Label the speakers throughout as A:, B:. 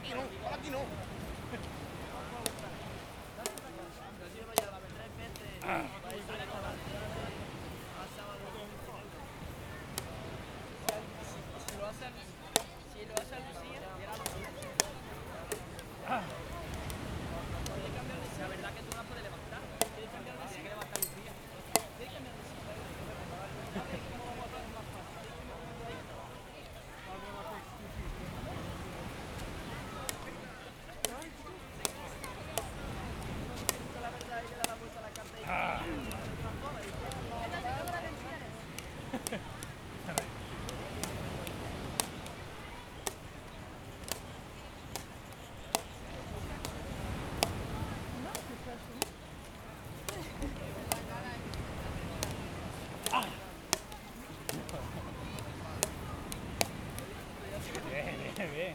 A: aquí no.
B: Si lo hace a Lucía, la verdad que tú no la puedes levantar. Tienes que cambiar de silla, que levantar Lucía. Tienes que cambiar de silla. La verdad es que le da la vuelta a la carta y
C: Bien, bien, bien.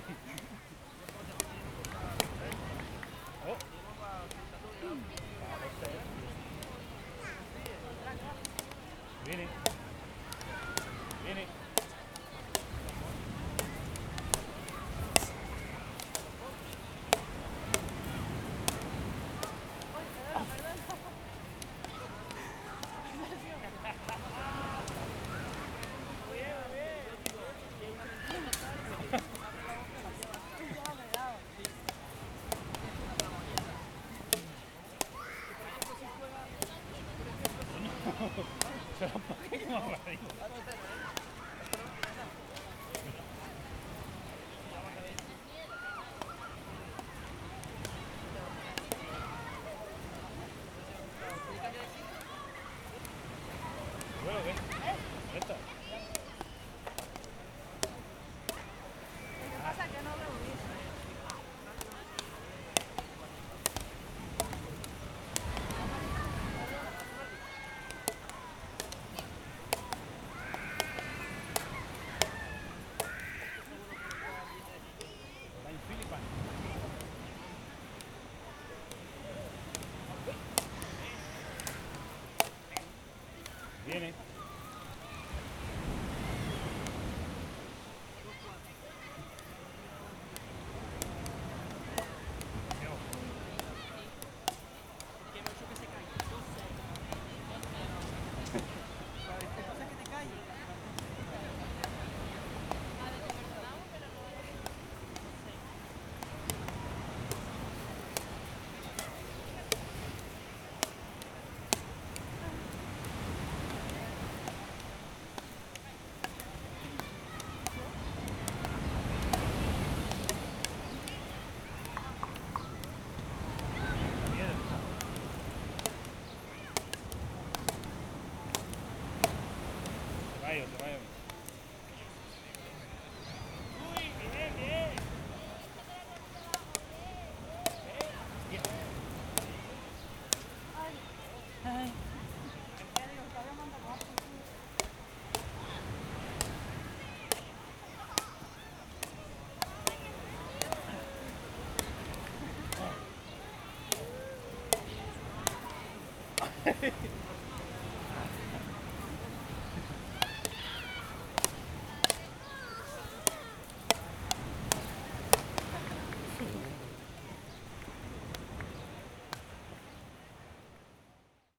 C: Oh. Viene. Viene. Se lo pagué como barrigo. Bueno, ¿qué? ¿Esta?
D: Lo que pasa es que no veo bien.
C: Está en Filipinas. Viene.